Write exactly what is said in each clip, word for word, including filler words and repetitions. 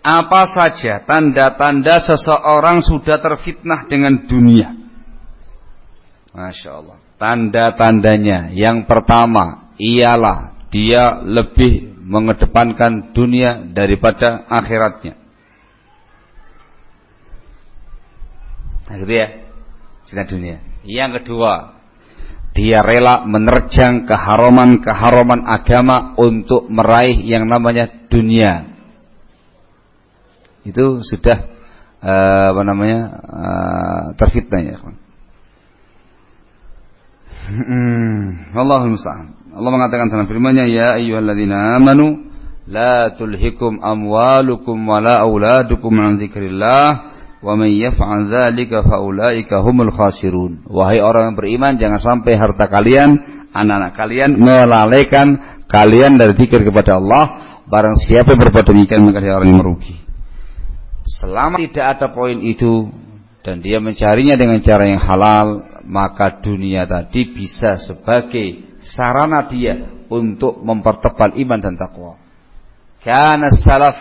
Apa saja tanda-tanda seseorang sudah terfitnah dengan dunia? Masya Allah. Tanda-tandanya yang pertama ialah dia lebih mengedepankan dunia daripada akhiratnya. Nah, gitu ya, cinta dunia. Yang kedua, dia rela menerjang keharaman-keharaman agama untuk meraih yang namanya dunia. Itu sudah uh, apa namanya uh, terfitnah ya. Hmm, Allahul musta'an. Allah mengatakan dalam firman-Nya, ya ayyuhalladzina amanu la tulhikum amwalukum wala auladukum an dzikrillah wa may yaf'al dzalika faulaika humul khasirun. Wahai orang yang beriman, jangan sampai harta kalian, anak-anak kalian melalaikan kalian dari zikir kepada Allah. Barang siapa yang berbuat demikian maka dia orang yang merugi. Selama tidak ada poin itu dan dia mencarinya dengan cara yang halal, maka dunia tadi bisa sebagai sarana dia untuk mempertebal iman dan takwa. Kana salaf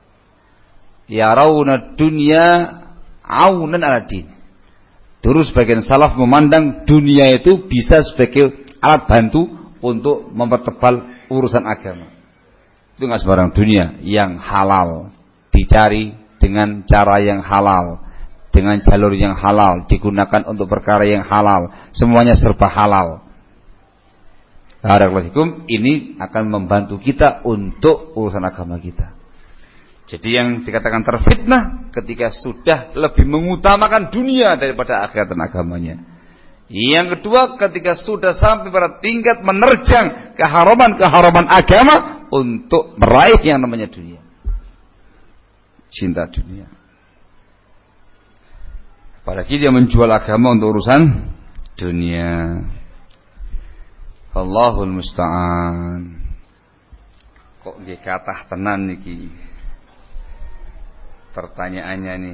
yarawna dunya aunan ala din. Dulu sebagian salaf memandang dunia itu bisa sebagai alat bantu untuk mempertebal urusan agama. Itu enggak sembarang dunia, yang halal dicari dengan cara yang halal, dengan jalur yang halal, digunakan untuk perkara yang halal, semuanya serba halal. Barakallahu, ini akan membantu kita untuk urusan agama kita. Jadi yang dikatakan terfitnah ketika sudah lebih mengutamakan dunia daripada akhirat dan agamanya. Yang kedua, ketika sudah sampai pada tingkat menerjang keharaman-keharaman agama untuk meraih yang namanya dunia. Cinta dunia. Apalagi dia menjual agama untuk urusan dunia. Allahul musta'an. Kok nggih kathah tenan niki pertanyaannya nih.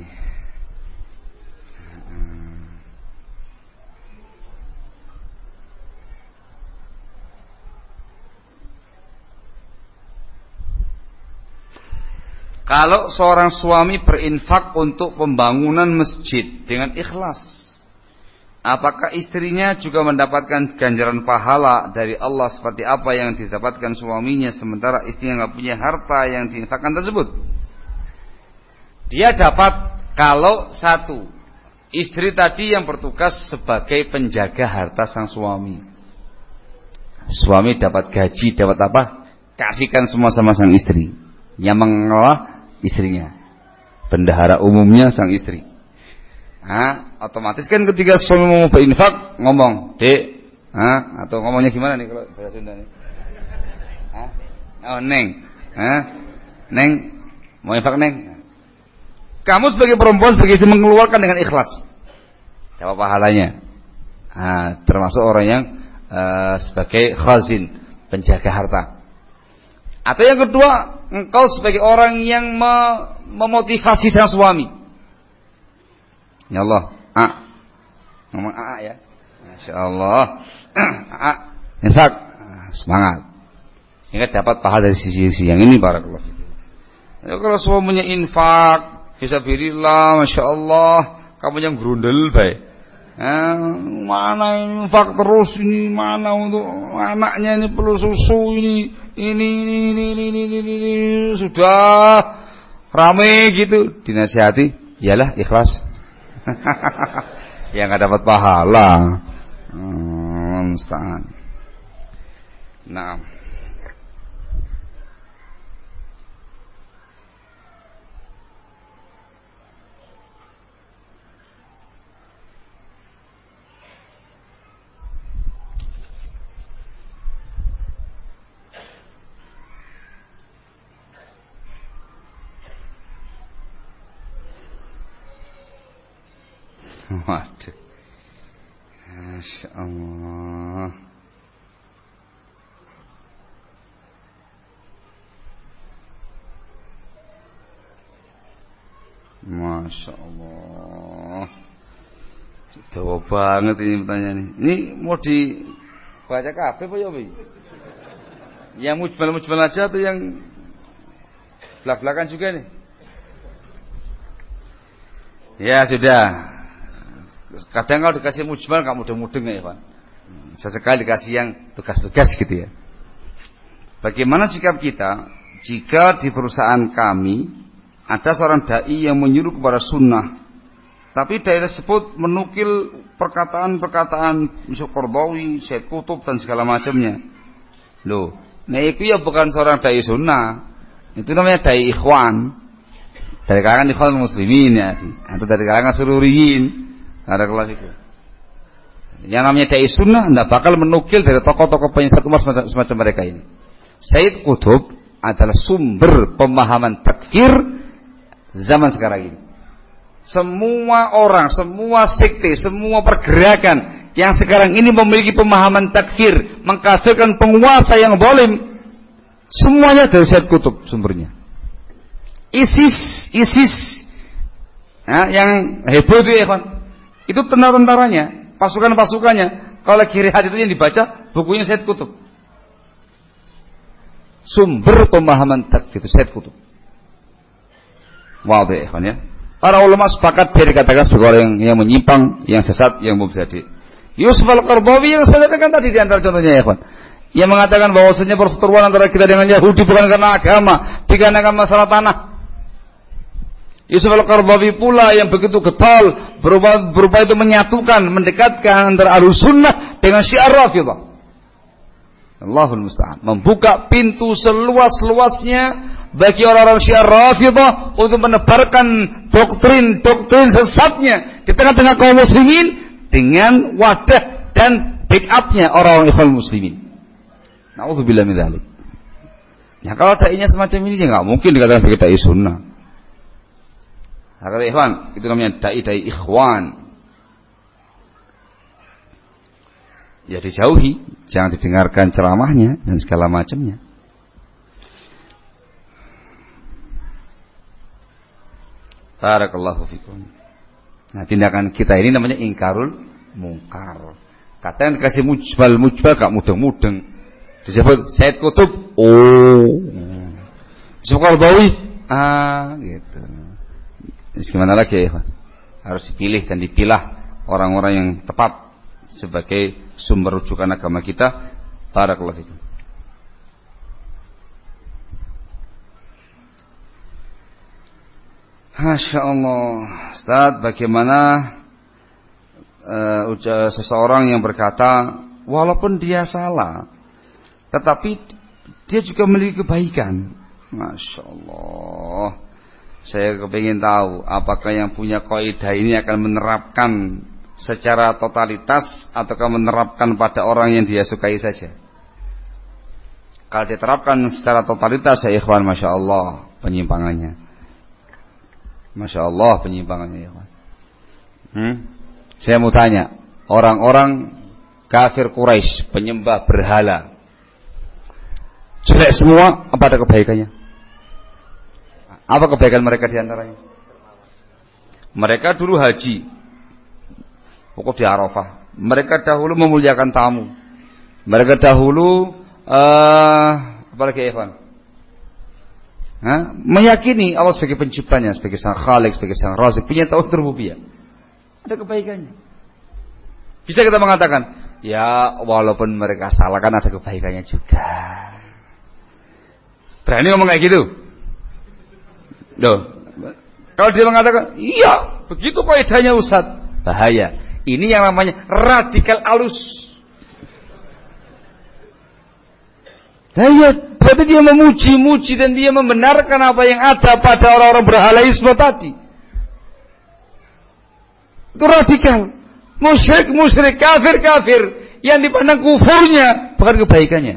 Kalau seorang suami berinfak untuk pembangunan masjid dengan ikhlas, apakah istrinya juga mendapatkan ganjaran pahala dari Allah seperti apa yang didapatkan suaminya, sementara istrinya nggak punya harta yang diinfakkan tersebut? Dia dapat kalau satu, istri tadi yang bertugas sebagai penjaga harta sang suami. Suami dapat gaji, dapat apa? Kasihkan semua sama sang istri. Yang mengelola istrinya, bendahara umumnya sang istri. Nah, otomatis kan ketika suami mau berinfak ngomong, "Dek," nah, atau ngomongnya gimana nih kalau bahasa Sunda nih? Hah? Oh, Neng. Hah? Neng, mau infak, Neng? Kamu sebagai perempuan, sebagai istri mengeluarkan dengan ikhlas, dapat pahalanya. Nah, termasuk orang yang uh, sebagai khazin, penjaga harta. Atau yang kedua, engkau sebagai orang yang memotivasi sang suami. Ya Allah, A. Ngomong A ya. Masya Allah. A. Infak. Semangat. Sehingga dapat pahala dari sisi-sisi yang ini, barakallahu fikum. Ya, kalau suaminya infak, fisabilillah, Masya Allah, kamu yang grundel baik. Eh, mana infak terus ini, mana untuk anaknya ini perlu susu ini, ini ini ini ini, ini, ini, ini. Sudah rame gitu, dinasihati, iyalah ikhlas. Ya nggak dapat pahala. Hmm, musta'an. Nah. Waduh, Masya Allah. Masya Allah. Jauh banget ini pertanyaan ini. Ini mau dibaca kafe apa ya, Bi? Yang mujmal-mujmal aja atau yang belak-belakan juga nih? Ya sudah. Kadang kalau dikasih mujmal enggak mudeng-mudeng ya, Pak. Sesekali dikasih yang tugas-tugas gitu ya. Bagaimana sikap kita jika di perusahaan kami ada seorang dai yang menyuruh kepada sunnah, tapi dai tersebut menukil perkataan-perkataan Syekh Qardawi, Syekh Qutb dan segala macamnya. Loh, nah itu ya bukan seorang dai sunnah, itu namanya dai ikhwan, dari kalangan ikhwan muslimin ya, atau dari kalangan sururiyin, ada kelas itu. Yang namanya dai sunnah tidak bakal menukil dari tokoh-tokoh penyesat umat semacam mereka ini. Sayyid Qutb adalah sumber pemahaman takfir zaman sekarang ini. Semua orang, semua sekte, semua pergerakan yang sekarang ini memiliki pemahaman takfir, mengkafirkan penguasa yang zalim, semuanya dari Sayyid Qutb sumbernya. ISIS, ISIS, ya, yang heboh itu ya kan, itu tentara-tentaranya, pasukan-pasukannya. Kalau kirihat itu yang dibaca bukunya Sayyid Qutb. Sumber pemahaman takfir itu Sayyid Qutb. Waduh ya kan ya. Para ulama sepakat biar dikatakan sebagai orang yang, yang menyimpang, yang sesat, yang mubtadi. Yusuf Al-Qardawi yang saya katakan tadi di antara contohnya ya kan, yang mengatakan bahwasanya perseteruan antara kita dengan Yahudi bukan karena agama, dikarenakan masalah tanah. Yusuf Al-Qardawi pula yang begitu getol berupa, berupa itu menyatukan, mendekatkan antara Ahlussunnah dengan Syiah Rafidhah. Allahul musta'an, membuka pintu seluas-luasnya bagi orang-orang Syiah Rafidhah untuk menebarkan doktrin-doktrin sesatnya di tengah-tengah kaum muslimin dengan wadah dan backupnya orang-orang ikhwan muslimin. Na'udzubillah min dzalik. Ya kalau dai-nya semacam ini ya enggak mungkin dikatakan sebagai dai sunnah. Nah, ikhwan, itu namanya dai-dai ikhwan. Ya dijauhi, jangan didengarkan ceramahnya dan segala macamnya. Barakallahu fikum. Nah, tindakan kita ini namanya ingkarul mungkar. Kadang dikasih mujbal, mujbal gak mudeng-mudeng. Disebut Sayyid Qutb, oh. Disebut Qardawi, ah, gitu. Jadi gimana lagi ya, harus dipilih dan dipilah orang-orang yang tepat sebagai sumber rujukan agama kita. Barakallahu fikum. Masya Allah, Ustaz, bagaimana uh, uca, seseorang yang berkata walaupun dia salah, tetapi dia juga memiliki kebaikan. Masya Allah, saya kepingin tahu apakah yang punya kaidah ini akan menerapkan secara totalitas ataukah menerapkan pada orang yang dia sukai saja. Kalau diterapkan secara totalitas ya ikhwan, Masya Allah penyimpangannya. Masya Allah penyimpangannya ya ikhwan. Hmm? Saya mau tanya, orang-orang kafir Quraisy penyembah berhala jelek semua, apa ada kebaikannya? Apa kebaikan mereka diantaranya? Mereka dulu haji, wukuf di Arafah. Mereka dahulu memuliakan tamu. Mereka dahulu uh, apa lagi ya ikhwan? Hah? Meyakini Allah sebagai penciptanya, sebagai sang Khalik, sebagai sang Razik, punya tauhid rububiyah. Ada kebaikannya. Bisa kita mengatakan, ya walaupun mereka salah kan ada kebaikannya juga. Berani ngomong kayak gitu? Loh, kalau dia mengatakan, iya, begitu kaidahnya Ustaz, bahaya. Ini yang namanya radikal alus. Nah, ya, berarti dia memuji-muji dan dia membenarkan apa yang ada pada orang-orang berhalaisme tadi. Itu radikal. Musyrik, musyrik, kafir, kafir. Yang dipandang kufurnya, bukan kebaikannya.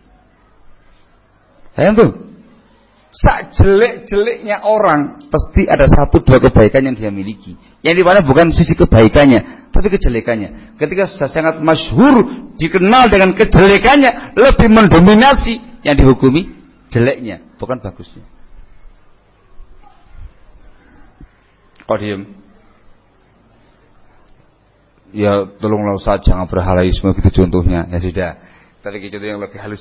Paham tuh? Sak jelek-jeleknya orang pasti ada satu dua kebaikan yang dia miliki. Yang dimana bukan sisi kebaikannya, tapi kejelekannya. Ketika sudah sangat masyhur, dikenal dengan kejelekannya, lebih mendominasi yang dihukumi jeleknya, bukan bagusnya. Kok diem? Ya tolonglah Ustaz, jangan berhalaisme gitu contohnya. Ya sudah, tapi contoh yang lebih halus.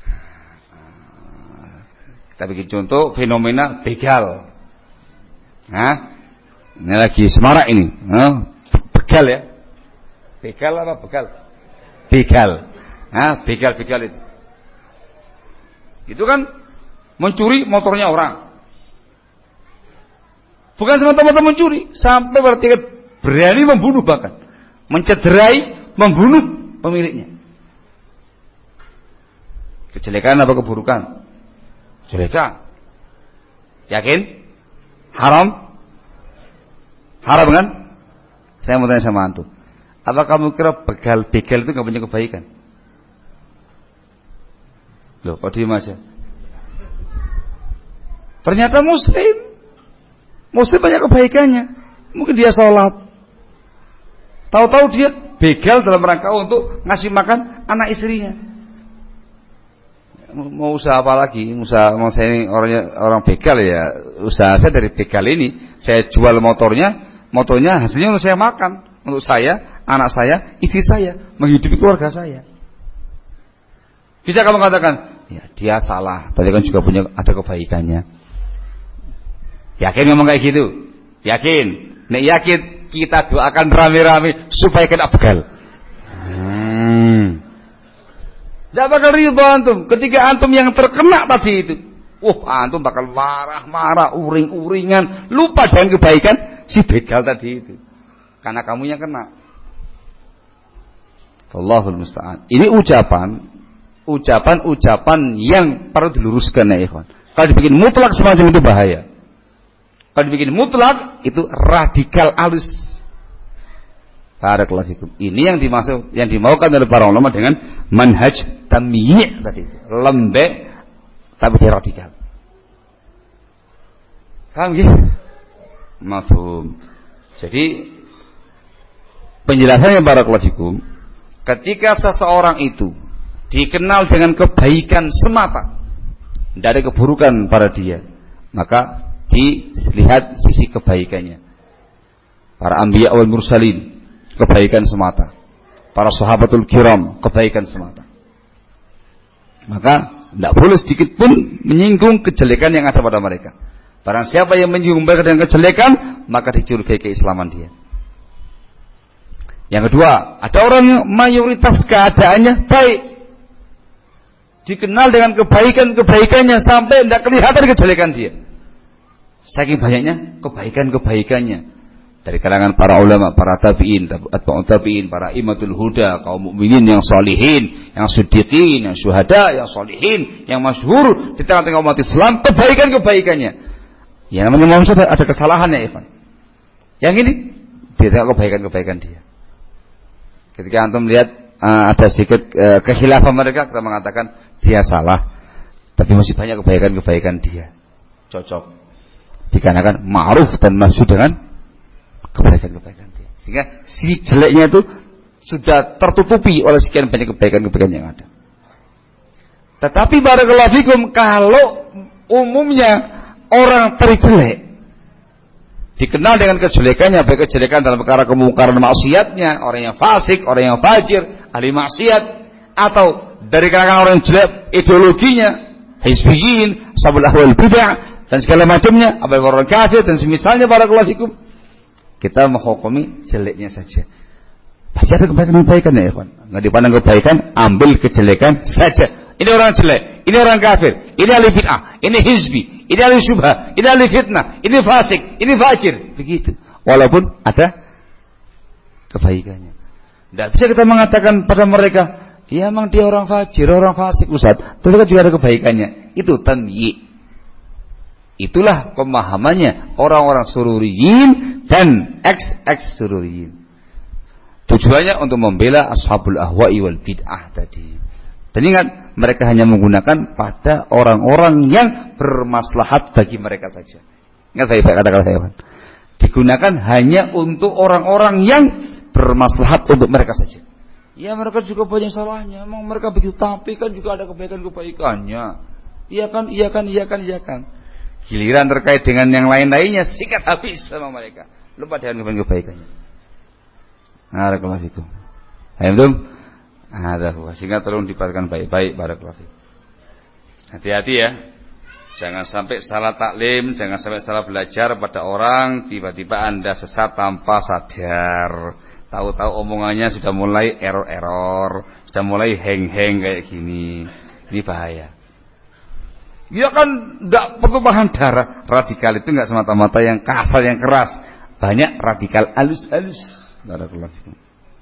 Tapi contoh fenomena begal. Hah? Ini lagi semarak ini. Oh, begal ya. Begal apa begal? Begal. Hah, begal-begal itu. Itu kan mencuri motornya orang. Bukan semata-mata mencuri, sampai berarti berani membunuh bahkan, mencederai, membunuh pemiliknya. Kejelekan apa keburukan? Kejelekan. Yakin? Haram? Haram kan? Saya mau tanya sama antum. Apa kamu kira begal-begal itu gak punya kebaikan? Loh, kok diem aja? Ternyata muslim. Muslim banyak kebaikannya. Mungkin dia sholat. Tahu-tahu dia begal dalam rangka untuk ngasih makan anak istrinya. Mau usaha apa lagi? Usaha, mau saya ini orangnya orang begal ya. Usaha saya dari begal ini, saya jual motornya, motornya hasilnya untuk saya makan, untuk saya, anak saya, istri saya, menghidupi keluarga saya. Bisa kamu katakan, ya dia salah, tapi kan juga punya ada kebaikannya. Yakin ngomong kayak gitu? Yakin? Nek yakin kita doakan rame-rame supaya kena begal. Hmm. Tidak bakal riba antum. Ketika antum yang terkena tadi itu, wah antum bakal marah-marah, uring-uringan, lupa dengan kebaikan si begal tadi itu. Karena kamu yang kena. Allahul musta'an. Ini ucapan, ucapan-ucapan yang perlu diluruskan ya ikhwan. Kalau dibikin mutlak semacam itu bahaya. Kalau dibikin mutlak itu radikal alus. Barakallahu fikum. Ini yang dimaksud, yang dimaukan oleh para ulama dengan manhaj tamyi' tadi itu. Lembek tapi dia radikal. Paham ya? Mafhum. Jadi penjelasannya barakallahu fikum, ketika seseorang itu dikenal dengan kebaikan semata, tidak ada keburukan pada dia, maka dilihat sisi kebaikannya. Para anbiya wal mursalin, kebaikan semata. Para sahabatul kiram, kebaikan semata. Maka tidak boleh sedikit pun menyinggung kejelekan yang ada pada mereka. Barang siapa yang menyinggung mereka dengan kejelekan, maka dicurigai keislaman dia. Yang kedua, ada orang yang mayoritas keadaannya baik, dikenal dengan kebaikan-kebaikannya sampai tidak kelihatan kejelekan dia. Saking banyaknya kebaikan-kebaikannya dari kalangan para ulama, para tabi'in, atba'ut tabi'in, para imatul huda, kaum mukminin yang sholihin, yang siddiqin, yang syuhada, yang sholihin, yang masyhur di tengah-tengah umat Islam, kebaikan-kebaikannya. Ya namanya manusia ada, ada kesalahan ya Ikhwan. Yang ini dia tengok kebaikan-kebaikan dia. Ketika antum lihat uh, ada sedikit uh, kekhilafan mereka, kita mengatakan dia salah, tapi masih banyak kebaikan-kebaikan dia. Cocok. Dikarenakan ma'ruf dan masyhur dengan kebaikan-kebaikan dia. Sehingga si jeleknya itu sudah tertutupi oleh sekian banyak kebaikan-kebaikan yang ada. Tetapi barakallahu fikum, kalau umumnya orang terjelek dikenal dengan kejelekannya, baik kejelekan dalam perkara kemungkaran maksiatnya, orang yang fasik, orang yang fajir, ahli maksiat, atau dari kalangan orang yang jelek ideologinya, hizbiyin, sabul ahwal bid'ah dan segala macamnya, apalagi orang kafir dan semisalnya, barakallahu fikum, kita menghukumi jeleknya saja. Pasti ada kebaikan-kebaikan ya, ikhwan. Enggak dipandang kebaikan, ambil kejelekan saja. Ini orang jelek, ini orang kafir, ini ahli bid'ah, ini hizbi, ini ahli syubhah, ini ahli fitnah, ini fasik, ini fajir, begitu. Walaupun ada kebaikannya. Tidak bisa kita mengatakan pada mereka, ya memang dia orang fajir, orang fasik, Ustaz, tapi kan juga ada kebaikannya. Itu tamyi'. Itulah pemahamannya orang-orang sururiyin dan ex-ex sururiyin. Tujuannya untuk membela ashabul ahwa'i wal bid'ah tadi. Dan ingat, mereka hanya menggunakan pada orang-orang yang bermaslahat bagi mereka saja. Ingat saya katakan saya, digunakan hanya untuk orang-orang yang bermaslahat untuk mereka saja. Ya mereka juga banyak salahnya, emang mereka begitu, tapi kan juga ada kebaikan-kebaikannya. Iya kan, iya kan, iya kan, iya kan. Giliran terkait dengan yang lain-lainnya sikat habis sama mereka, lupa dengan kebaikan-kebaikannya. Barakallahu fikum. Ayo ada sehingga tolong diperhatikan baik-baik, barakallahu fikum. Hati-hati ya. Jangan sampai salah taklim, jangan sampai salah belajar pada orang, tiba-tiba Anda sesat tanpa sadar. Tahu-tahu omongannya sudah mulai error-error, sudah mulai hang-hang kayak gini. Ini bahaya. Ya kan enggak pertumpahan darah. Radikal itu enggak semata-mata yang kasar, yang keras. Banyak radikal halus-halus. Barakallahu fikum.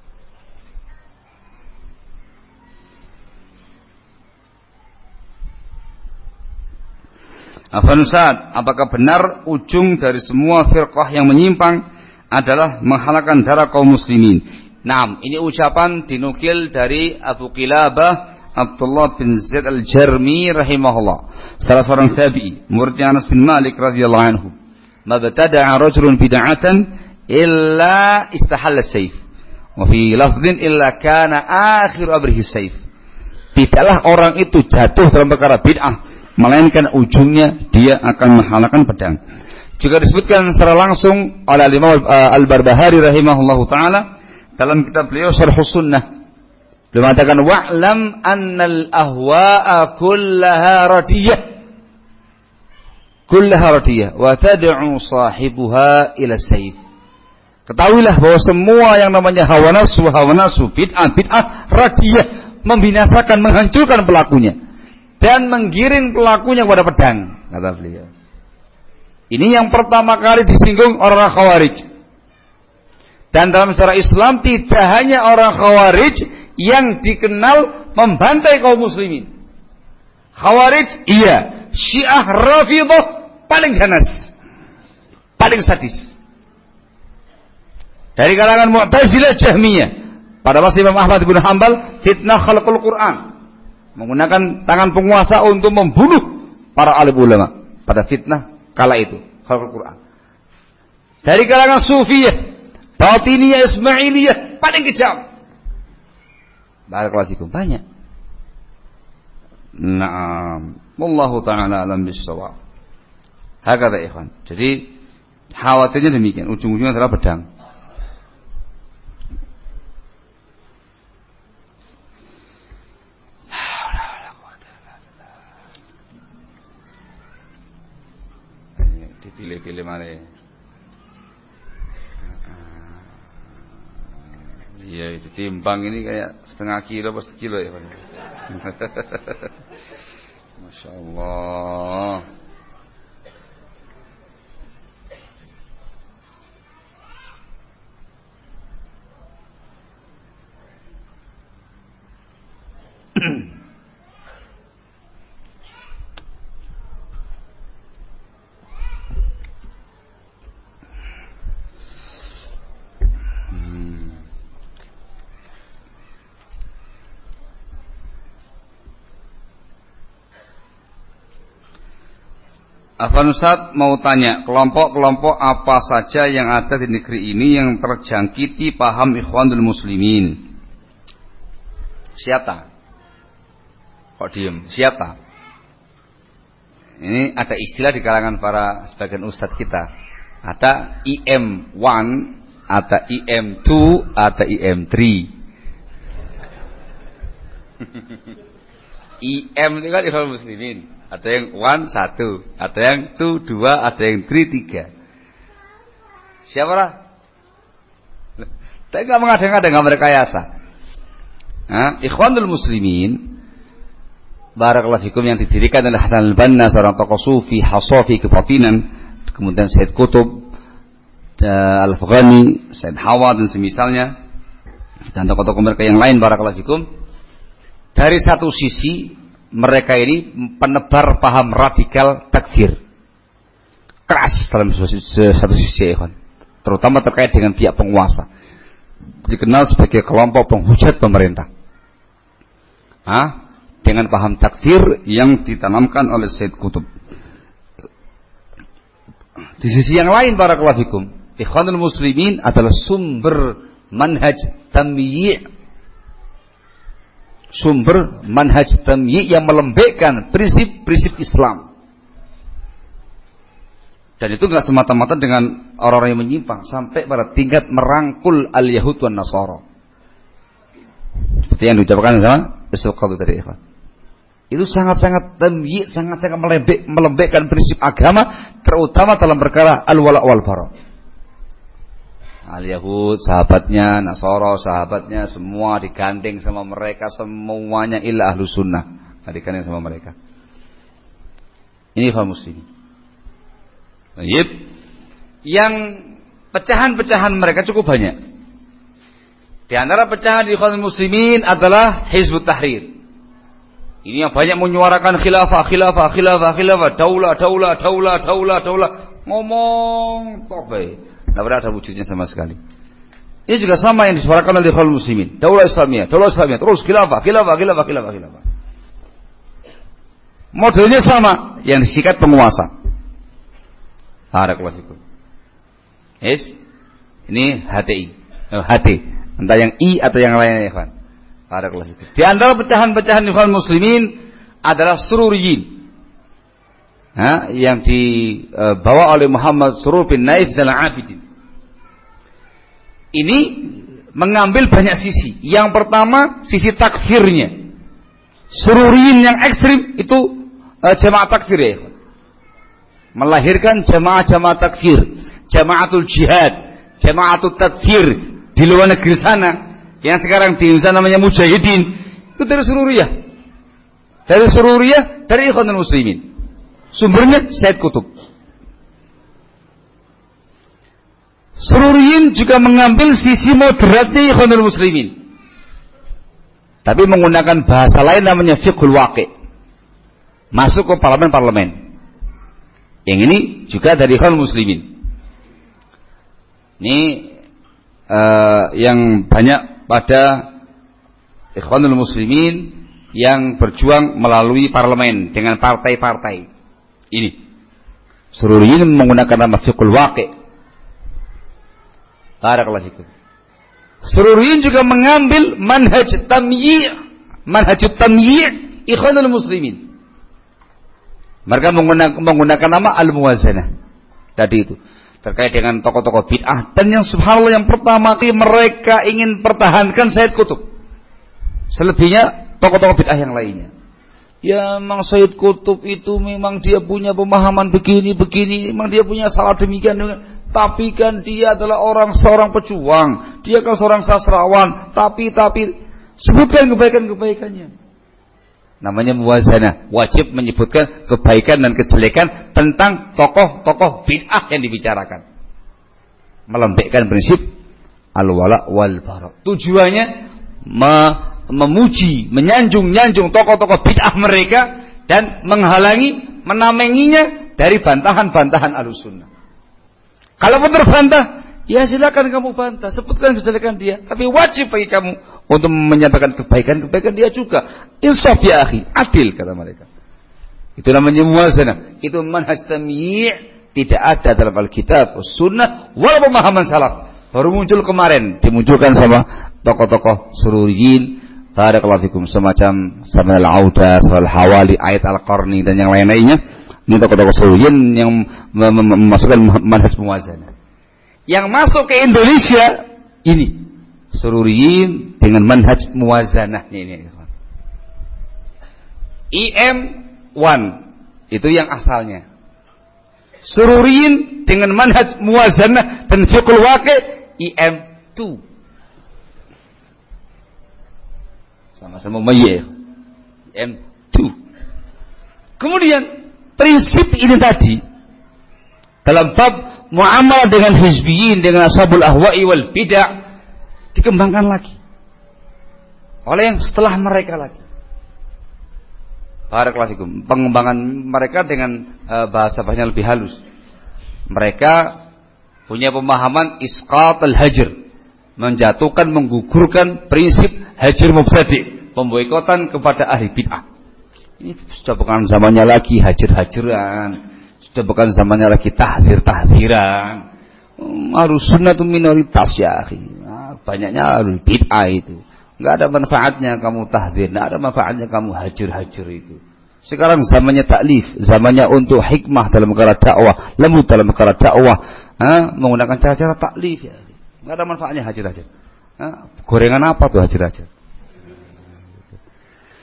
Afwan Ustaz, apakah benar ujung dari semua firqah yang menyimpang adalah menghalalkan darah kaum muslimin? Naam, ini ucapan dinukil dari Abu Qilabah Abdullah bin Zaid al-Jarmi rahimahullah, salah seorang tabi'i, muridnya Anas bin Malik radhiyallahu anhu. Mabtada'a rajulun bid'atan illa istahalla as-sayf. Wa fi lafdhin illa kana akhir amrihi as-sayf. Tidaklah orang itu jatuh dalam perkara bid'ah melainkan ujungnya dia akan menghalalkan pedang. Juga disebutkan secara langsung oleh Imam Al-Barbahari rahimahullahu taala dalam kitab beliau Syarhus Sunnah. Beliau mengatakan wa'lam annal ahwa'a kullaha radiyah. Kullaha radiyah wa tad'u sahibuha ila sayf. Ketahuilah bahwa semua yang namanya hawa nafsu, hawa nafsu, bid'ah, bid'ah radiyah, membinasakan, menghancurkan pelakunya dan menggiring pelakunya kepada pedang, kata beliau. Ini yang pertama kali disinggung orang Khawarij. Dan dalam sejarah Islam tidak hanya orang Khawarij yang dikenal membantai kaum muslimin. Khawarij iya, Syiah Rafidhah paling ganas, paling sadis. Dari kalangan Mu'tazilah, Jahmiyah, pada masa Imam Ahmad bin Hanbal, fitnah khalqul Quran, menggunakan tangan penguasa untuk membunuh para alim ulama pada fitnah kala itu, khalqul Quran. Dari kalangan Sufiyah, Batiniyah, Ismailiyah paling kejam. Barakallahu fikum, banyak. Naam, wallahu ta'ala alam bis-shawab. Hakata ikhwan. Jadi khawatirnya demikian, ujung-ujungnya adalah pedang. Dipilih-pilih mana? Iya, itu timbang ini kayak setengah kilo per sekilo ya Pak. Masya Allah. Afwan Ustaz mau tanya, kelompok-kelompok apa saja yang ada di negeri ini yang terjangkiti paham Ikhwanul Muslimin? Siapa? Kok diem? Siapa? Ini ada istilah di kalangan para sebagian ustadz kita. Ada I M satu, ada I M dua, ada I M tiga. I M itu kan Ikhwanul Muslimin. Ada yang one satu, ada yang two dua, ada yang three tiga. Siapa lah? Tapi nggak mengada-ngada, nggak merekayasa. Nah, Ikhwanul Muslimin, barakallahu fikum, yang didirikan oleh Hasan al-Banna, seorang tokoh sufi, hasafi kebatinan, kemudian Said Qutb, Al-Afghani, Said Hawa dan semisalnya, dan tokoh-tokoh mereka yang lain, barakallahu fikum. Dari satu sisi mereka ini penebar paham radikal takfir, keras dalam satu sisi, terutama terkait dengan pihak penguasa, dikenal sebagai kelompok penghujat pemerintah. Hah? Dengan paham takfir yang ditanamkan oleh Said Qutb. Di sisi yang lain, barakallahu fikum, Ikhwanul Muslimin adalah sumber manhaj tamyi', sumber manhaj tamyi' yang melembekkan prinsip-prinsip Islam. Dan itu enggak semata-mata dengan orang-orang yang menyimpang, sampai pada tingkat merangkul al-Yahud wan Nasara. Seperti yang diucapkan sama Ustaz Qadhi tadi, ikhwan. Itu sangat-sangat tamyi, sangat-sangat melembek, melembekkan prinsip agama, terutama dalam perkara al-wala' wal bara'. Al-Yahud, sahabatnya, Nasara, sahabatnya, semua digandeng sama mereka, semuanya illa ahlu sunnah, digandeng sama mereka. Ini kaum muslimin. Baik. Yang pecahan-pecahan mereka cukup banyak. Di antara pecahan di kaum muslimin adalah Hizbut Tahrir. Ini yang banyak menyuarakan khilafah, khilafah, khilafah, khilafah, daulah, daulah, daulah, daulah, daulah. Ngomong tobe, tidak pernah ada wujudnya sama sekali. Ini juga sama yang disuarakan oleh kaum muslimin. Daulah Islamiyah, daulah Islamiyah, terus khilafah, khilafah, khilafah, khilafah, khilafah. Modelnya sama, yang disikat penguasa. Barakallahu fikum. Yes. Ini H T I, oh, H T, entah yang I atau yang lainnya, ya kan. Di antara pecahan-pecahan ikhwan muslimin adalah Sururiyin, ha, yang dibawa oleh Muhammad Surur bin Naif Zainal Abidin. Ini mengambil banyak sisi. Yang pertama, sisi takfirnya. Sururiyin yang ekstrim itu uh, jamaah takfir, ya, melahirkan jamaah-jamaah takfir, jamaatul jihad, jamaatul takfir di luar negeri sana. Yang sekarang di Indonesia namanya Mujahidin, itu dari Sururiyah. Dari Sururiyah, dari Ikhwanul Muslimin. Sumbernya Said Qutb. Sururiyin juga mengambil sisi moderatnya Ikhwanul Muslimin, tapi menggunakan bahasa lain namanya fiqhul waqi'. Masuk ke parlemen-parlemen. Yang ini juga dari Ikhwanul Muslimin. Ini uh, yang banyak pada Ikhwanul Muslimin yang berjuang melalui parlemen dengan partai-partai. Ini Sururiyin menggunakan nama fiqhul waqi'. Barakallahu fikum. Sururiyin juga mengambil manhaj tamyi', manhaj tamyi' Ikhwanul Muslimin. Mereka menggunakan, menggunakan nama al-muwazanah. Tadi itu terkait dengan tokoh-tokoh bid'ah, dan yang subhanallah yang pertama kali mereka ingin pertahankan Said Qutb. Selebihnya tokoh-tokoh bid'ah yang lainnya. Ya memang Said Qutb itu memang dia punya pemahaman begini-begini, memang dia punya salah demikian, demikian. Tapi kan dia adalah orang seorang pejuang, dia kan seorang sastrawan, tapi tapi sebutkan kebaikan-kebaikannya. Namanya muwazanah, wajib menyebutkan kebaikan dan kejelekan tentang tokoh-tokoh bid'ah yang dibicarakan. Melembekkan prinsip al-wala' wal bara'. Tujuannya me- memuji, menyanjung-nyanjung tokoh-tokoh bid'ah mereka dan menghalangi, menamenginya dari bantahan-bantahan Ahlussunnah. Kalaupun terbantah, ya silakan kamu bantah, sebutkan kejelekan dia, tapi wajib bagi kamu untuk menyampaikan kebaikan-kebaikan dia juga. Insaf ya akhi, adil kata mereka. Itu namanya muwazanah. Itu manhaj tamyi', tidak ada dalam Alkitab, Sunnah, wala pemahaman salaf. Baru muncul kemarin, dimunculkan sama tokoh-tokook Sururiyin, barakallahu fikum, semacam Saman al-Auda, Al-Hawali, Ayat Al-Qarni dan yang lain-lainnya. Ini tokoh-tokoh Sururiyin yang memasukkan manhaj muwazanah. Yang masuk ke Indonesia ini Sururiyin dengan manhaj muwazanah ini. I M satu itu yang asalnya. Sururiyin dengan manhaj muwazanah dan fiqhul waqi' I M dua. Sama-sama mayy. I M dua. Kemudian prinsip ini tadi dalam bab muamalah dengan hizbiyin, dengan ashabul ahwa'i wal bid'ah dikembangkan lagi oleh yang setelah mereka lagi. Barakallahu fikum. Pengembangan mereka dengan uh, bahasa-bahasa lebih halus. Mereka punya pemahaman isqat al-hajr, menjatuhkan, menggugurkan prinsip hajr mubtadi', pemboikotan kepada ahli bid'ah. Ini sudah bukan zamannya lagi hajr-hajran, sudah bukan zamannya lagi tahdir-tahdiran. Ahlussunnah itu minoritas ya akhi. Nah, banyaknya ahli bid'ah itu. Enggak ada manfaatnya kamu tahdir, enggak ada manfaatnya kamu hajr-hajr itu. Sekarang zamannya taklif, zamannya untuk hikmah dalam perkara dakwah, lembut dalam perkara dakwah, ha? Menggunakan cara-cara taklif ya. Enggak ada manfaatnya hajr-hajr. Gorengan apa tuh hajr-hajr?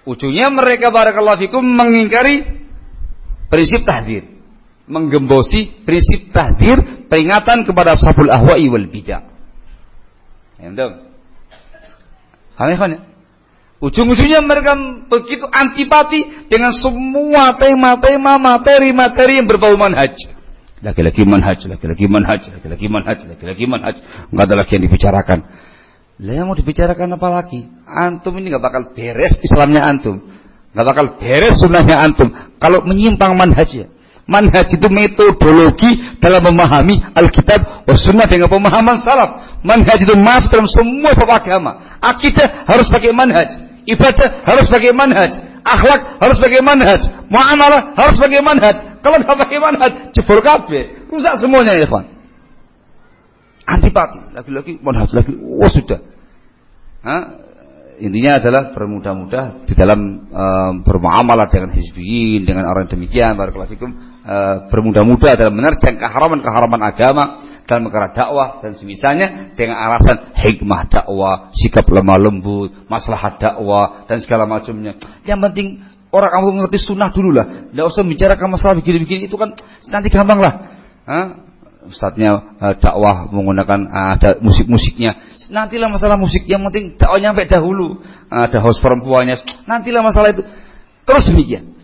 Ujungnya mereka barakallahu fikum mengingkari prinsip tahdzir, menggembosi prinsip tahdzir, peringatan kepada ashabul ahwa'i wal bidah. Entah. Aneh-aneh. Ujung-ujungnya mereka begitu antipati dengan semua tema-tema, materi-materi yang berbau manhaj. Laki-laki manhaj, laki-laki manhaj, laki-laki manhaj, laki-laki manhaj. Enggak ada lagi yang dibicarakan. Lah yang mau dibicarakan apa lagi? Antum ini enggak bakal beres Islamnya antum. Enggak bakal beres sunnahnya antum kalau menyimpang manhajnya. Manhaj itu metodologi dalam memahami Alkitab was sunnah dengan pemahaman salaf. Manhaj itu masuk dalam semua bab agama. Akidah harus pakai manhaj, ibadah harus pakai manhaj, akhlak harus pakai manhaj, muamalah harus pakai manhaj. Kalau enggak pakai manhaj, jebol kabeh, rusak semuanya ya, ikhwan. Antipati, lagi-lagi manhaj lagi, wah sudah. Hah? Intinya adalah bermudah-mudah di dalam uh, bermuamalah dengan hizbiyin, dengan orang demikian, barakallahu fikum, uh, bermudah-mudah dalam menerjang keharaman-keharaman agama dalam perkara dakwah dan semisalnya dengan alasan hikmah dakwah, sikap lemah lembut, maslahat dakwah dan segala macamnya. Yang penting orang kamu mengerti sunnah dulu lah. Tidak usah bicarakan masalah begini-begini, itu kan nanti gampang lah. Hah? Ustadznya uh, dakwah menggunakan uh, ada musik-musiknya. Nantilah masalah musik, yang penting dakwahnya sampai dahulu. Uh, ada host perempuannya. Nantilah masalah itu. Terus demikian.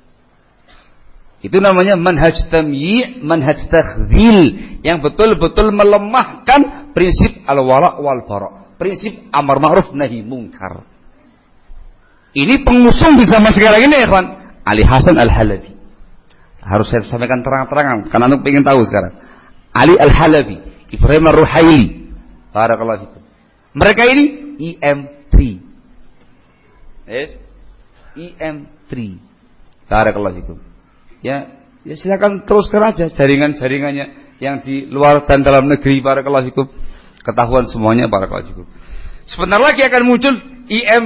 Itu namanya manhaj tamyi', manhaj takhdzil yang betul-betul melemahkan prinsip al-wala' wal bara'. Prinsip amar ma'ruf nahi munkar. Ini pengusung di zaman sekarang ini, ikhwan, Ali Hasan Al-Halabi. Harus saya sampaikan terang-terangan karena antum ingin tahu sekarang. Ali Al-Halabi, Ibrahim Ar-Ruhaili, barakallahu fikum. Mereka ini I M tiga. Yes, I M tiga. Barakallahu fikum. Ya, ya silakan teruskan aja jaringan-jaringannya yang di luar dan dalam negeri, barakallahu fikum. Ketahuan semuanya, barakallahu fikum. Sebentar lagi akan muncul I M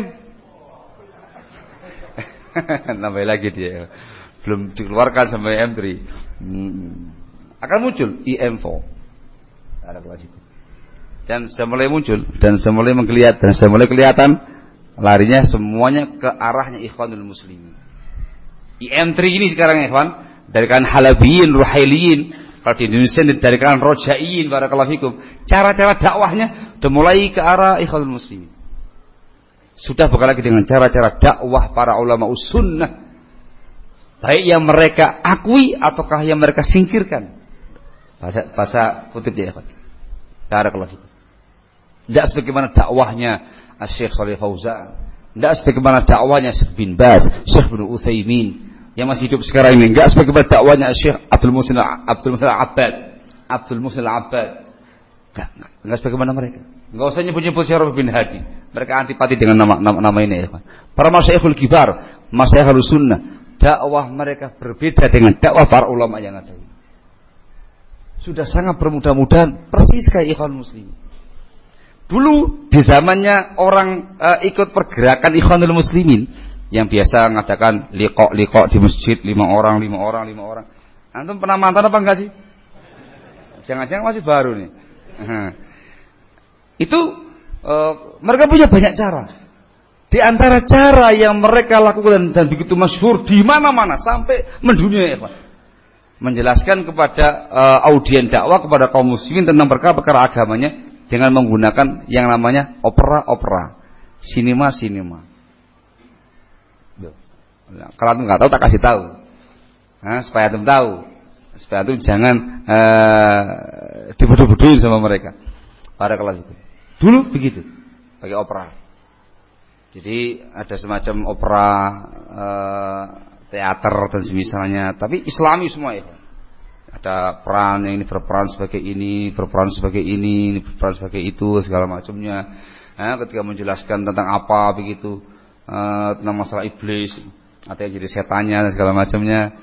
nambah lagi dia. Belum dikeluarkan sampai I M tiga. Hmm. Akan muncul I M empat. Dan sudah mulai muncul dan sudah mulai menggeliat dan sudah mulai kelihatan larinya semuanya ke arahnya Ikhwanul Muslimin. I M tiga ini sekarang, ikhwan, dari kalangan Halabiyin, Ruhailiyin, kalau di Indonesia dari kalangan Rojaiyin, barakallahu fikum. Cara-cara dakwahnya sudah mulai ke arah Ikhwanul Muslimin. Sudah bukan lagi dengan cara-cara dakwah para ulama sunnah, baik yang mereka akui ataukah yang mereka singkirkan. Bahasa, bahasa kutipnya ya, Pak. Barakallahu fikum. Tidak sebagaimana dakwahnya Syekh Shalih Fauzan, tidak sebagaimana dakwahnya Syekh bin Baz, Syekh bin Utsaimin yang masih hidup sekarang ini, tidak sebagaimana dakwahnya Syekh Abdul Muhsin Abdul Muhsin Al-Abbad, Abdul Muhsin Al-Abbad. Enggak, enggak, enggak sebagaimana mereka. Enggak usah nyebut-nyebut Syekh Rabi bin Hadi. Mereka antipati dengan nama nama, nama ini, ya, Pak. Para masyayikhul kibar, masyayikhul sunnah, dakwah mereka berbeda dengan dakwah para ulama yang ada. Sudah sangat bermudah-mudahan persis kayak Ikhwan Muslimin. Dulu di zamannya orang uh, ikut pergerakan Ikhwanul Muslimin yang biasa ngadakan liqa-liqa di masjid, lima orang, lima orang, lima orang. Antum pernah mantan apa enggak sih? Jangan-jangan masih baru nih. Itu uh, mereka punya banyak cara. Di antara cara yang mereka lakukan dan begitu masyhur di mana-mana sampai mendunia, ya, Pak. Menjelaskan kepada uh, audien dakwah kepada kaum muslimin tentang perkara-perkara agamanya dengan menggunakan yang namanya opera-opera, sinema-sinema. Kalau antum nggak tahu tak kasih tahu, nah, supaya antum tahu, supaya antum jangan uh, dibodoh-bodohin sama mereka. Para kelas itu dulu begitu, pakai opera. Jadi ada semacam opera, uh, teater dan semisalnya, tapi Islami semua, ya. Ada peran yang ini berperan sebagai ini, berperan sebagai ini, ini berperan sebagai itu, segala macamnya. Nah, ketika menjelaskan tentang apa begitu, uh, tentang masalah iblis, atau yang jadi setannya dan segala macamnya.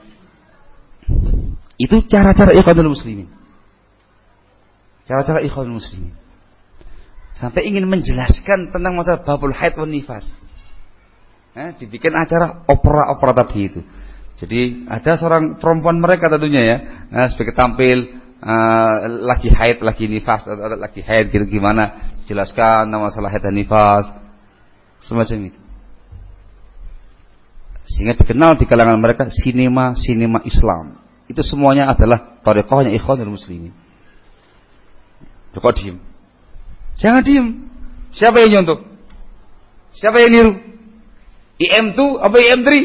Itu cara-cara Ikhwanul Muslimin. Cara-cara Ikhwanul Muslimin. Sampai ingin menjelaskan tentang masalah babul haid wan nifas. Eh, dibikin acara opera-opera tadi itu. Jadi ada seorang perempuan mereka tentunya, ya, nah, sebagai tampil uh, lagi haid, lagi nifas, atau lagi haid gitu, gimana jelaskan nama masalah haid dan nifas, semacam itu. Sehingga dikenal di kalangan mereka sinema-sinema Islam. Itu semuanya adalah thariqahnya Ikhwanul Muslimin. Kok diem? Jangan diem. Siapa yang nyontoh? Siapa yang niru? I M dua apa I M tiga?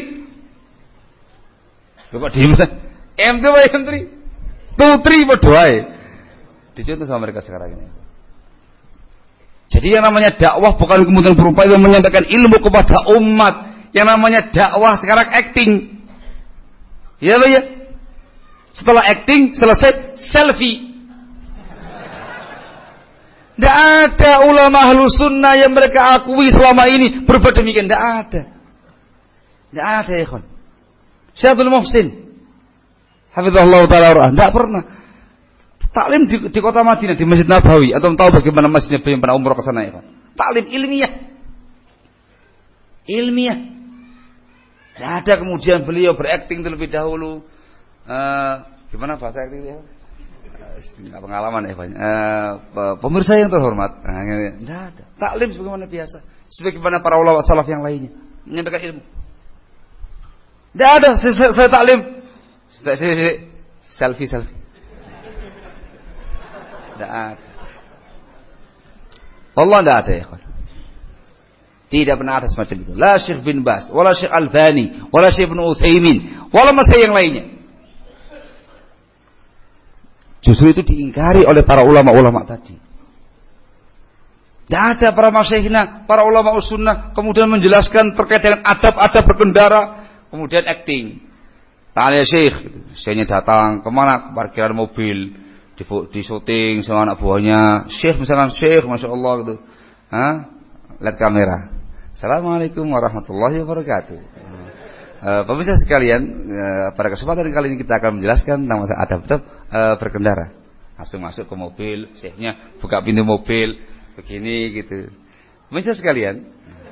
Kok diem sih? I M dua apa I M tiga? Tuh tri berdoa. Dicontoh sama mereka sekarang ini. Jadi yang namanya dakwah bukan kemudian berupa itu menyampaikan ilmu kepada umat. Yang namanya dakwah sekarang acting. Iya loh ya. Setelah acting selesai selfie. Tidak ada ulama ahlus sunnah yang mereka akui selama ini berbuat demikian. Tidak ada. Tidak ada ya kawan. Syaikhul Muhsin hafizahullah ta'ala tidak pernah taklim di, di kota Madinah di Masjid Nabawi. Atau tahu bagaimana masjidnya beliau pernah umroh ke sana ya kawan. Taklim ilmiah. Ilmiah. Tidak ada kemudian beliau berakting terlebih dahulu. Uh, gimana bahasa akting dia? Nggak pengalaman ya banyak. Uh, pemirsa yang terhormat, nah, tidak ada. Taklim sebagaimana biasa, sebagaimana para ulama salaf yang lainnya menyampaikan ilmu. Tidak ada. Saya, saya, saya taklim, saya, saya, saya, selfie selfie. Tidak ada. Allah tidak ada ya. Tidak pernah ada semacam itu. La Syekh bin Baz, wala Syekh Albani, wala Syekh bin Utsaimin, wala masih yang lainnya. Justru itu diingkari oleh para ulama-ulama tadi. Tidak ada para masyayikhna, para ulama usunnah kemudian menjelaskan terkait dengan adab-adab berkendara, kemudian acting. Tanya syekh, syekhnya datang kemana? Ke parkiran mobil, di, di syuting sama anak buahnya. Syekh misalkan syekh, masya Allah gitu. Hah? Lihat kamera. Assalamualaikum warahmatullahi wabarakatuh. Uh, pemirsa sekalian, uh, pada kesempatan kali ini kita akan menjelaskan tentang masalah adab-adab uh, berkendara. Langsung masuk ke mobil, syekhnya buka pintu mobil, begini gitu. Pemirsa sekalian,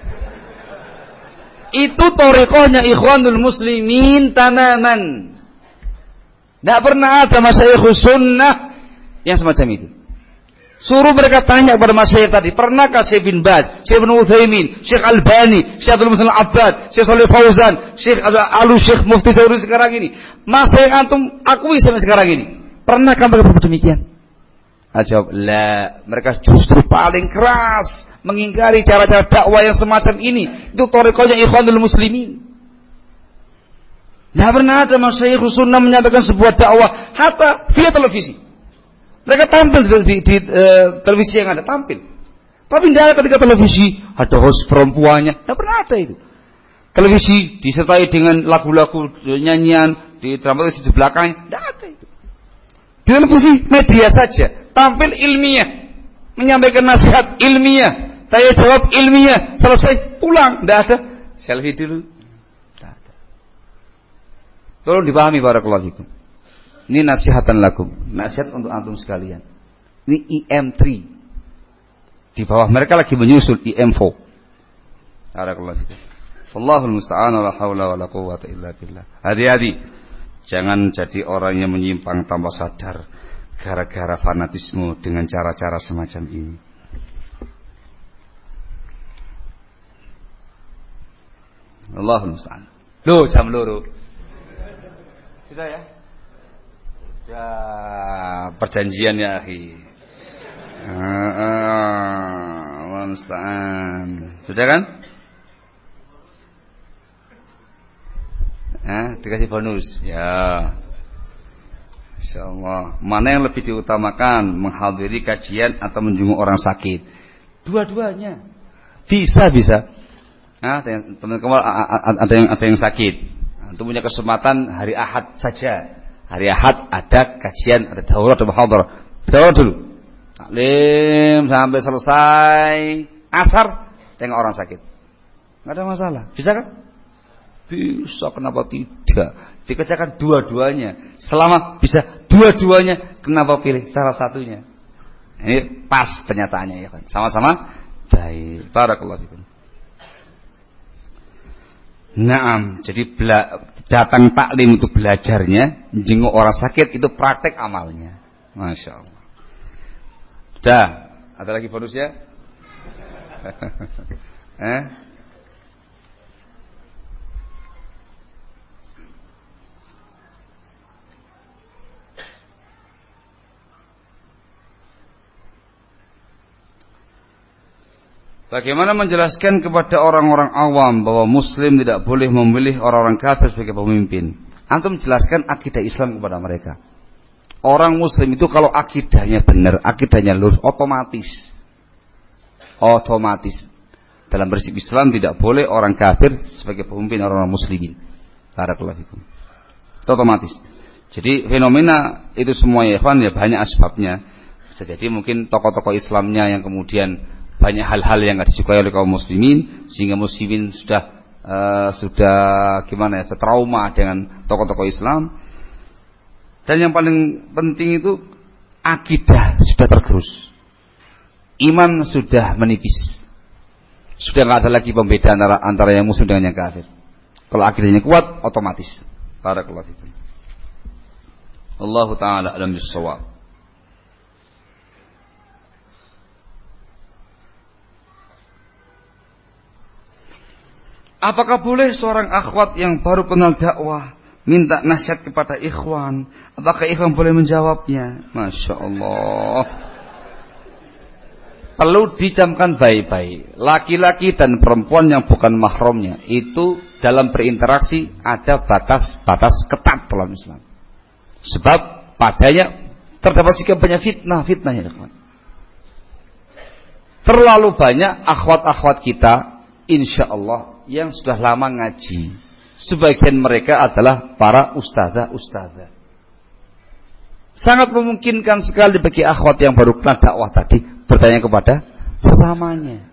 itu thariqahnya Ikhwanul Muslimin tamaman. Tidak pernah ada masyayikh sunnah yang semacam itu. Suruh mereka tanya kepada masyayikh tadi, pernahkah Syekh bin Baz, Syekh bin Utsaimin, Syekh Albani, Syekh Abdul Muhsin Al-Abbad, Syekh Shalih Fauzan, Syekh Alu Syekh Mufti Saudi sekarang ini, masa yang antum akui sampai sekarang ini, pernahkah mereka berbuat demikian? Nah, jawab, la. Mereka justru paling keras mengingkari cara-cara dakwah yang semacam ini. Itu thariqahnya Ikhwanul Muslimin. Tidak pernah ada masyayikh sunnah menyampaikan sebuah dakwah hatta via televisi. Mereka tampil di, di, di uh, televisi yang ada, tampil. Tapi tidak ada ketika televisi ada host perempuannya, tidak pernah ada itu. Televisi disertai dengan lagu-lagu nyanyian di dramatis di belakangnya, tidak ada itu. Di televisi media saja, tampil ilmiah, menyampaikan nasihat ilmiah, tanya jawab ilmiah, selesai pulang, tidak ada selfie dulu, tidak ada. Tolong dipahami barakallahu fikum. Ini nasihatan lakum, nasihat untuk antum sekalian. Ini I M tiga. Di bawah mereka lagi menyusul I M empat. Barakallahu fikum. Wallahul musta'an, la haula wala quwwata illa billah. Hati-hati. Jangan jadi orang yang menyimpang tanpa sadar gara-gara fanatisme dengan cara-cara semacam ini. Allahul musta'an. Loh, jam loro. Sudah ya? Ya, perjanjian ya akhi. Allah musta'an. Sudah kan? Eh, dikasih bonus. Ya. Insyaallah. Mana yang lebih diutamakan, menghadiri kajian atau menjenguk orang sakit? Dua-duanya. Bisa, bisa. Nah, ada yang teman-teman ada yang ada yang sakit. Untuk punya kesempatan hari Ahad saja. Hari Ahad ada kajian, ada daurah, ada muhadharah. Daurah dulu. Taklim sampai selesai. Asar tengok orang sakit. Enggak ada masalah. Bisa kan? Bisa, kenapa tidak? Dikerjakan dua-duanya. Selama bisa dua-duanya, kenapa pilih salah satunya? Ini pas pernyataannya ya kan. Sama-sama baik. Barakallahu fikum. Naam, jadi bela- datang taklim untuk belajarnya, jenguk orang sakit itu praktek amalnya. Masya Allah. Dah, ada lagi bonusnya? eh? Bagaimana menjelaskan kepada orang-orang awam bahwa muslim tidak boleh memilih orang-orang kafir sebagai pemimpin? Antum jelaskan akidah Islam kepada mereka. Orang muslim itu kalau akidahnya benar, akidahnya lurus, otomatis. Otomatis. Dalam prinsip Islam tidak boleh orang kafir sebagai pemimpin orang-orang muslimin. Barakallahu fikum. Itu otomatis. Jadi fenomena itu semua ya ikhwan, ya banyak asbabnya. Bisa jadi mungkin tokoh-tokoh Islamnya yang kemudian banyak hal-hal yang tidak disukai oleh kaum muslimin, sehingga muslimin sudah uh, sudah gimana ya, setrauma dengan tokoh-tokoh Islam. Dan yang paling penting itu akidah sudah tergerus, iman sudah menipis, sudah nggak ada lagi pembeda antara antara yang muslim dengan yang kafir. Kalau akidahnya kuat, otomatis. Barakallahu fikum. Allah Taala alam bis-shawab. Apakah boleh seorang akhwat yang baru kenal dakwah minta nasihat kepada ikhwan? Apakah ikhwan boleh menjawabnya? Masya Allah. Perlu dicamkan baik-baik. Laki-laki dan perempuan yang bukan mahramnya itu dalam berinteraksi ada batas-batas ketat dalam Islam. Sebab padanya terdapat sikap banyak fitnah-fitnah ya ikhwan. Terlalu banyak akhwat-akhwat kita, insya Allah, yang sudah lama ngaji. Sebagian mereka adalah para ustadzah-ustadzah. Sangat memungkinkan sekali bagi akhwat yang baru kenal dakwah tadi bertanya kepada sesamanya.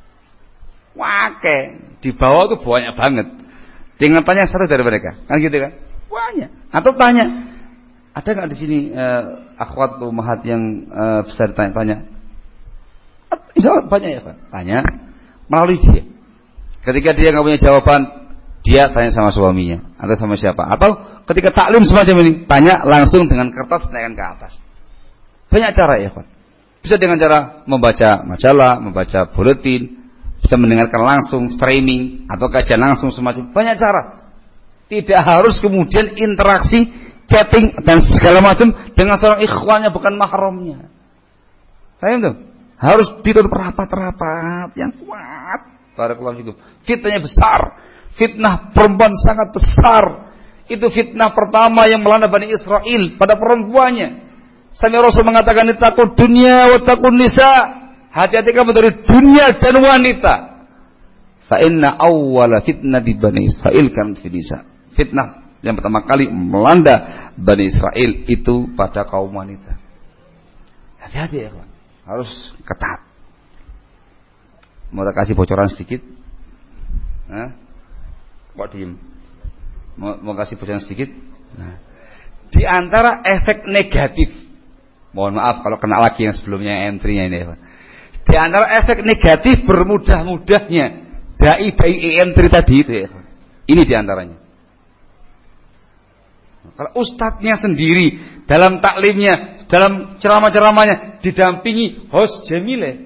Wake, di bawah tuh banyak banget. Tinggal tanya satu dari mereka, kan gitu kan? Banyak. Atau tanya, ada nggak di sini uh, akhwat umahat yang uh, bisa ditanya-tanya? Insya Allah banyak ya Pak. Tanya melalui dia. Ketika dia nggak punya jawaban, dia tanya sama suaminya atau sama siapa. Atau ketika taklim semacam ini, tanya langsung dengan kertas naikkan ke atas. Banyak cara ya Pak. Bisa dengan cara membaca majalah, membaca buletin, bisa mendengarkan langsung streaming atau kajian langsung semacam. Banyak cara. Tidak harus kemudian interaksi, chatting dan segala macam dengan seorang ikhwannya bukan mahramnya. Paham tuh? Harus ditutup rapat-rapat yang kuat. Barakallahu fikum. Fitnahnya besar. Fitnah perempuan sangat besar. Itu fitnah pertama yang melanda Bani Israel pada perempuannya. Sampai Rasul mengatakan, "Ittaqud dunya wa taqun nisa." Hati-hati kamu dari dunia dan wanita. Fa inna awwala fitnah di Bani Israel kan fi nisa. Fitnah yang pertama kali melanda Bani Israel itu pada kaum wanita. Hati-hati ya, Pak. Harus ketat. Mau tak kasih bocoran sedikit? Hah? Kok diem? Mau, mau kasih bocoran sedikit? Nah. Di antara efek negatif, mohon maaf kalau kena lagi yang sebelumnya entry-nya ini. Di antara efek negatif bermudah-mudahnya dai-dai entry tadi itu ya. Ini di antaranya. Kalau ustadznya sendiri dalam taklimnya, dalam ceramah-ceramahnya didampingi host Jamile.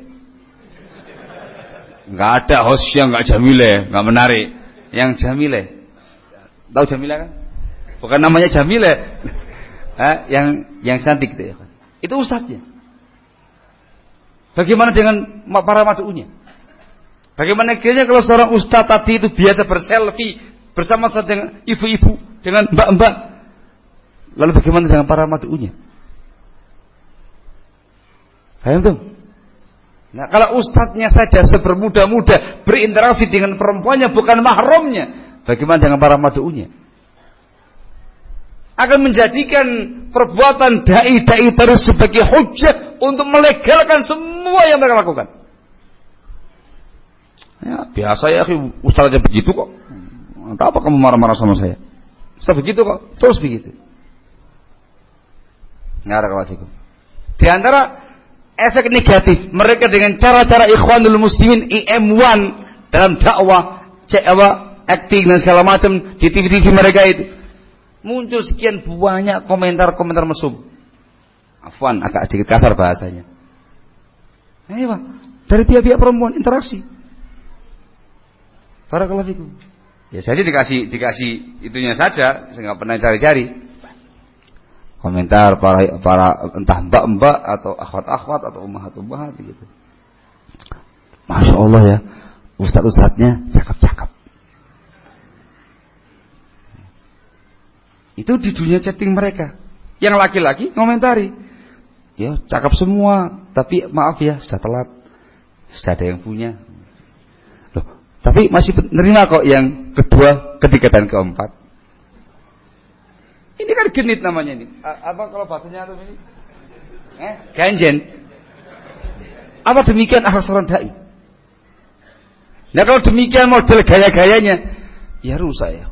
Enggak ada host yang enggak Jamile, enggak menarik. Yang Jamile. Tahu Jamile kan? Bukan namanya Jamile. Eh, yang yang cantik itu ya. Itu ustadznya. Bagaimana dengan para mad'unya? Bagaimana kiranya kalau seorang ustadz tadi itu biasa berselfie bersama dengan ibu-ibu, dengan mbak-mbak. Lalu bagaimana dengan para mad'unya? Paham tuh? Nah, kalau ustadznya saja sebermudah-mudah berinteraksi dengan perempuannya bukan mahramnya, bagaimana dengan para mad'unya? Akan menjadikan perbuatan dai-dai terus sebagai hujjah untuk melegalkan semua yang mereka lakukan. Ya, biasa ya, ustaz aja begitu kok. Entah apa kamu marah-marah sama saya? Ustaz begitu kok, terus begitu. Nggak ada kawasiku. Di antara efek negatif mereka dengan cara-cara Ikhwanul Muslimin I M satu dalam dakwah, cewek, acting dan segala macam di T V-T V mereka itu, muncul sekian banyak komentar-komentar mesum. Afwan, agak sedikit kasar bahasanya. Ayo, Pak, dari pihak-pihak perempuan interaksi. Barakallahu fikum. Ya saya dikasih dikasih itunya saja, saya nggak pernah cari-cari. Komentar para para entah mbak-mbak atau akhwat-akhwat atau ummahat-ummahat gitu. Masya Allah ya, ustadz-ustadznya cakep-cakep. Itu di dunia chatting mereka. Yang laki-laki ngomentari, ya cakep semua, tapi maaf ya sudah telat, sudah ada yang punya. Loh, tapi masih menerima kok yang kedua, ketiga dan keempat. Ini kan genit namanya ini. Apa kalau bahasanya itu ini? Eh, ganjen. Apa demikian akhlak seorang dai? Nah kalau demikian model gaya-gayanya, ya rusak ya.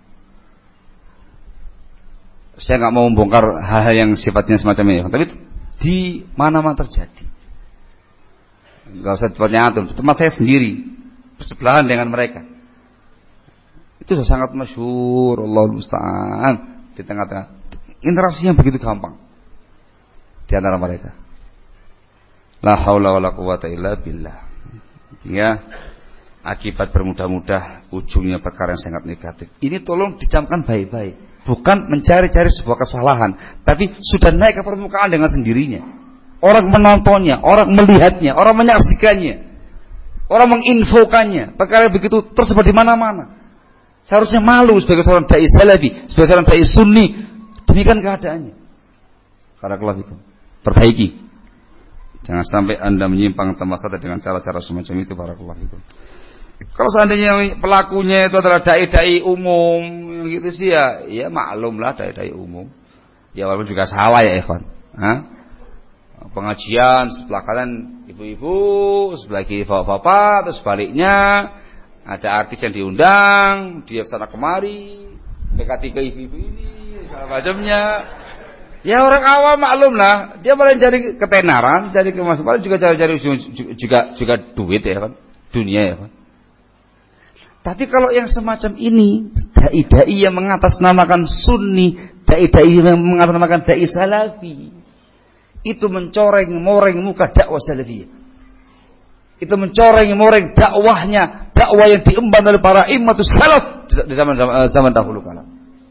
Saya nggak mau membongkar hal-hal yang sifatnya semacam ini, tapi di mana-mana terjadi. Nggak usah tempatnya antum, tempat saya sendiri bersebelahan dengan mereka. Itu sudah sangat masyhur, Allahu musta'an, di tengah-tengah interaksi yang begitu gampang di antara mereka. La haula wala quwata illa billah. Ya, akibat bermudah-mudah ujungnya perkara yang sangat negatif. Ini tolong dicamkan baik-baik. Bukan mencari-cari sebuah kesalahan, tapi sudah naik ke permukaan dengan sendirinya. Orang menontonnya, orang melihatnya, orang menyaksikannya, orang menginfokannya. Perkara begitu tersebar di mana-mana. Seharusnya malu sebagai seorang dai salafi, sebagai seorang dai sunni. Demikian keadaannya. Barakallahu fikum. Perbaiki. Jangan sampai Anda menyimpang tempat satu dengan cara-cara semacam itu. Barakallahu fikum. Kalau seandainya pelakunya itu adalah dai-dai umum gitu sih ya, ya maklumlah dai-dai umum. Ya walaupun juga salah ya ikhwan. Hah? Pengajian sebelah kanan ibu-ibu, sebelah kiri bapak-bapak, terus sebaliknya ada artis yang diundang, dia sana kemari, dekati ke ibu-ibu ini, segala macamnya. Ya orang awam maklumlah, dia malah cari ketenaran, cari kemasukan, juga cari-cari juga juga duit ya kan, dunia ya kan. Tapi kalau yang semacam ini, dai-dai yang mengatasnamakan sunni, dai-dai yang mengatasnamakan dai salafi, itu mencoreng-moreng muka dakwah salafiyah. Itu mencoreng-moreng dakwahnya, dakwah yang diemban oleh para immatus salaf di zaman zaman, zaman dahulu kala.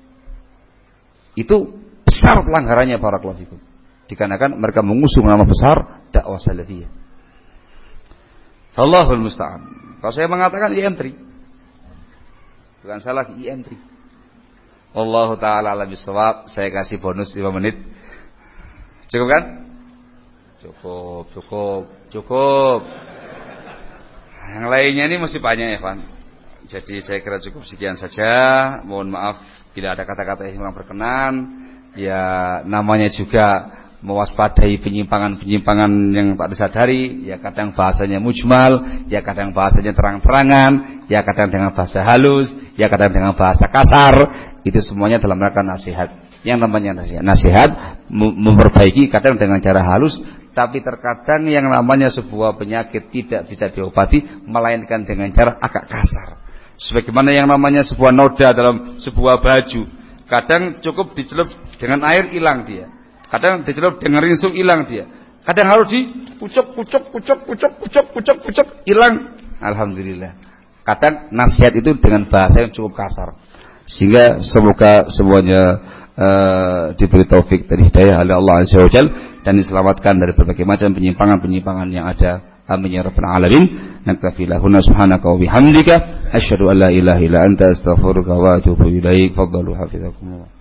Itu besar pelanggarannya para kelafikum. Dikarenakan mereka mengusung nama besar dakwah salafiyah. Allahul musta'an. Kalau saya mengatakan I entry, bukan salah I entry. Wallahu ta'ala alam bisawab. Saya kasih bonus lima menit. Cukup kan? Cukup, cukup, cukup. Yang lainnya ini masih banyak ya, Pak. Jadi saya kira cukup sekian saja. Mohon maaf bila ada kata-kata yang kurang berkenan. Ya namanya juga mewaspadai penyimpangan-penyimpangan yang tak disadari. Ya kadang bahasanya mujmal, ya kadang bahasanya terang-terangan, ya kadang dengan bahasa halus, ya kadang dengan bahasa kasar. Itu semuanya dalam rangka nasihat. Yang namanya nasihat, nasihat memperbaiki kadang dengan cara halus, tapi terkadang yang namanya sebuah penyakit tidak bisa diobati melainkan dengan cara agak kasar. Sebagaimana yang namanya sebuah noda dalam sebuah baju, kadang cukup dicelup dengan air hilang dia. Kadang dicelup dengan rinsuk hilang dia. Kadang harus diucap, ucap, ucap, ucap, ucap, ucap, ucap, hilang. Alhamdulillah. Kadang nasihat itu dengan bahasa yang cukup kasar. Sehingga semoga semuanya uh, diberi taufik dan hidayah oleh Allah Azza wa Jalla dan diselamatkan dari berbagai macam penyimpangan-penyimpangan yang ada. Amin ya rabbal alamin. Naktafi lahuna subhanaka wa bihamdika asyhadu an la ilaha illa anta astaghfiruka wa atubu ilaik. Fadhalu hafizakumullah.